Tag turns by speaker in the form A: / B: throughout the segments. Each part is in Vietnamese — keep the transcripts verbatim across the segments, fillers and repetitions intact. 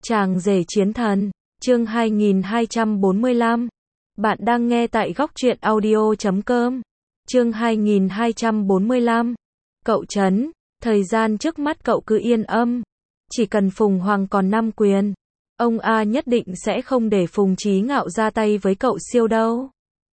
A: Chàng rể chiến thần, chương hai nghìn hai trăm bốn mươi lăm. Bạn đang nghe tại góc truyện audio chấm com. Chương hai nghìn hai trăm bốn mươi lăm. Cậu Trấn, thời gian trước mắt cậu cứ yên âm. Chỉ cần Phùng Hoàng còn năm quyền, ông A nhất định sẽ không để Phùng Chí Ngạo ra tay với cậu Siêu đâu.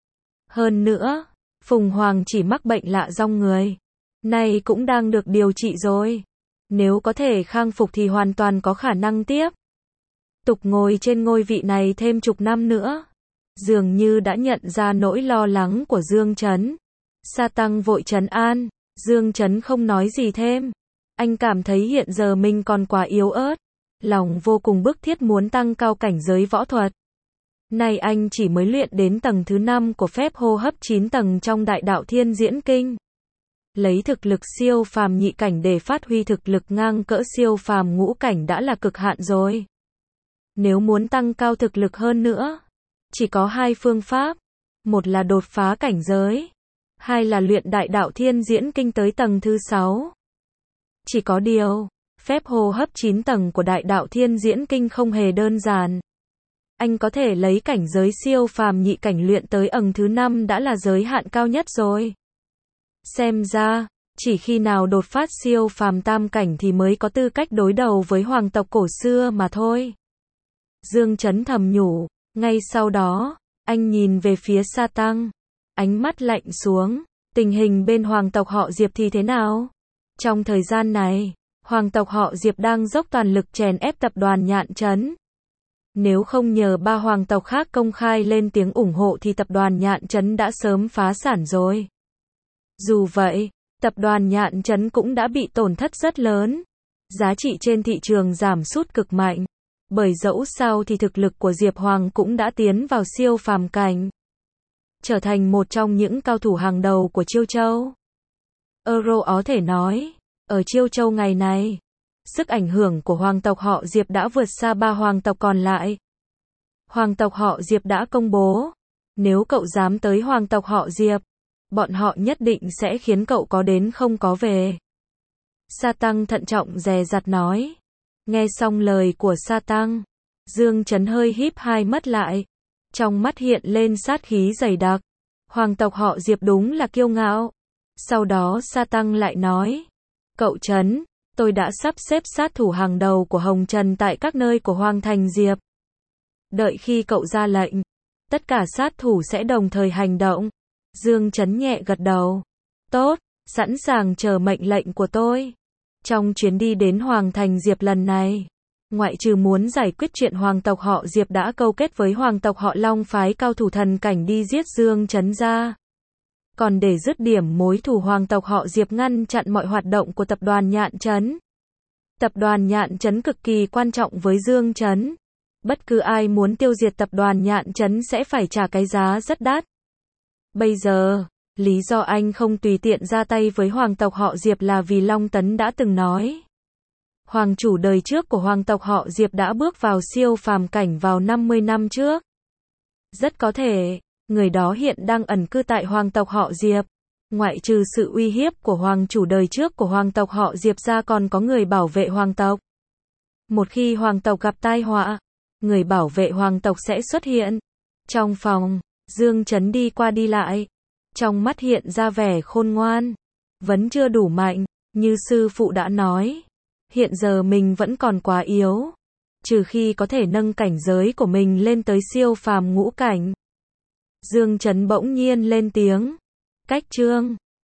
A: Hơn nữa, Phùng Hoàng chỉ mắc bệnh lạ rong người, nay cũng đang được điều trị rồi. Nếu có thể khang phục thì hoàn toàn có khả năng tiếp tục ngồi trên ngôi vị này thêm chục năm nữa. Dường như đã nhận ra nỗi lo lắng của Dương Trấn, Sa Tăng vội trấn an. Dương Trấn không nói gì thêm. Anh cảm thấy hiện giờ mình còn quá yếu ớt, lòng vô cùng bức thiết muốn tăng cao cảnh giới võ thuật. Nay anh chỉ mới luyện đến tầng thứ năm của phép hô hấp chín tầng trong Đại Đạo Thiên Diễn Kinh. Lấy thực lực siêu phàm nhị cảnh để phát huy thực lực ngang cỡ siêu phàm ngũ cảnh đã là cực hạn rồi. Nếu muốn tăng cao thực lực hơn nữa, chỉ có hai phương pháp. Một là đột phá cảnh giới, hai là luyện Đại Đạo Thiên Diễn Kinh tới tầng thứ sáu. Chỉ có điều, phép hô hấp chín tầng của Đại Đạo Thiên Diễn Kinh không hề đơn giản. Anh có thể lấy cảnh giới siêu phàm nhị cảnh luyện tới ầng thứ năm đã là giới hạn cao nhất rồi. Xem ra, chỉ khi nào đột phát siêu phàm tam cảnh thì mới có tư cách đối đầu với hoàng tộc cổ xưa mà thôi. Dương Trấn thầm nhủ. Ngay sau đó, anh nhìn về phía Sa Tăng, ánh mắt lạnh xuống. Tình hình bên hoàng tộc họ Diệp thì thế nào? Trong thời gian này, hoàng tộc họ Diệp đang dốc toàn lực chèn ép tập đoàn Nhạn Trấn. Nếu không nhờ ba hoàng tộc khác công khai lên tiếng ủng hộ thì tập đoàn Nhạn Trấn đã sớm phá sản rồi. Dù vậy, tập đoàn Nhạn Trấn cũng đã bị tổn thất rất lớn. Giá trị trên thị trường giảm sút cực mạnh. Bởi dẫu sao thì thực lực của Diệp Hoàng cũng đã tiến vào siêu phàm cảnh, trở thành một trong những cao thủ hàng đầu của Chiêu Châu. Euro có thể nói, ở Chiêu Châu ngày này, sức ảnh hưởng của hoàng tộc họ Diệp đã vượt xa ba hoàng tộc còn lại. Hoàng tộc họ Diệp đã công bố, nếu cậu dám tới hoàng tộc họ Diệp, bọn họ nhất định sẽ khiến cậu có đến không có về. Sa Tăng thận trọng dè dặt nói. Nghe xong lời của Sa Tăng, Dương Trấn hơi híp hai mắt lại, trong mắt hiện lên sát khí dày đặc. Hoàng tộc họ Diệp đúng là kiêu ngạo. Sau đó Sa Tăng lại nói, cậu Trấn, tôi đã sắp xếp sát thủ hàng đầu của Hồng Trần tại các nơi của Hoàng thành Diệp. Đợi khi cậu ra lệnh, tất cả sát thủ sẽ đồng thời hành động. Dương Trấn nhẹ gật đầu. Tốt, sẵn sàng chờ mệnh lệnh của tôi. Trong chuyến đi đến Hoàng thành Diệp lần này, ngoại trừ muốn giải quyết chuyện hoàng tộc họ Diệp đã câu kết với hoàng tộc họ Long phái cao thủ thần cảnh đi giết Dương Trấn ra, còn để dứt điểm mối thù hoàng tộc họ Diệp ngăn chặn mọi hoạt động của tập đoàn Nhạn Trấn. Tập đoàn Nhạn Trấn cực kỳ quan trọng với Dương Trấn. Bất cứ ai muốn tiêu diệt tập đoàn Nhạn Trấn sẽ phải trả cái giá rất đắt. Bây giờ, lý do anh không tùy tiện ra tay với hoàng tộc họ Diệp là vì Long Tấn đã từng nói. Hoàng chủ đời trước của hoàng tộc họ Diệp đã bước vào siêu phàm cảnh vào năm mươi năm trước. Rất có thể, người đó hiện đang ẩn cư tại hoàng tộc họ Diệp. Ngoại trừ sự uy hiếp của hoàng chủ đời trước của hoàng tộc họ Diệp ra còn có người bảo vệ hoàng tộc. Một khi hoàng tộc gặp tai họa, người bảo vệ hoàng tộc sẽ xuất hiện. Trong phòng, Dương Trấn đi qua đi lại. Trong mắt hiện ra vẻ khôn ngoan. Vẫn chưa đủ mạnh, như sư phụ đã nói. Hiện giờ mình vẫn còn quá yếu. Trừ khi có thể nâng cảnh giới của mình lên tới siêu phàm ngũ cảnh. Dương Trấn bỗng nhiên lên tiếng. Cách chương.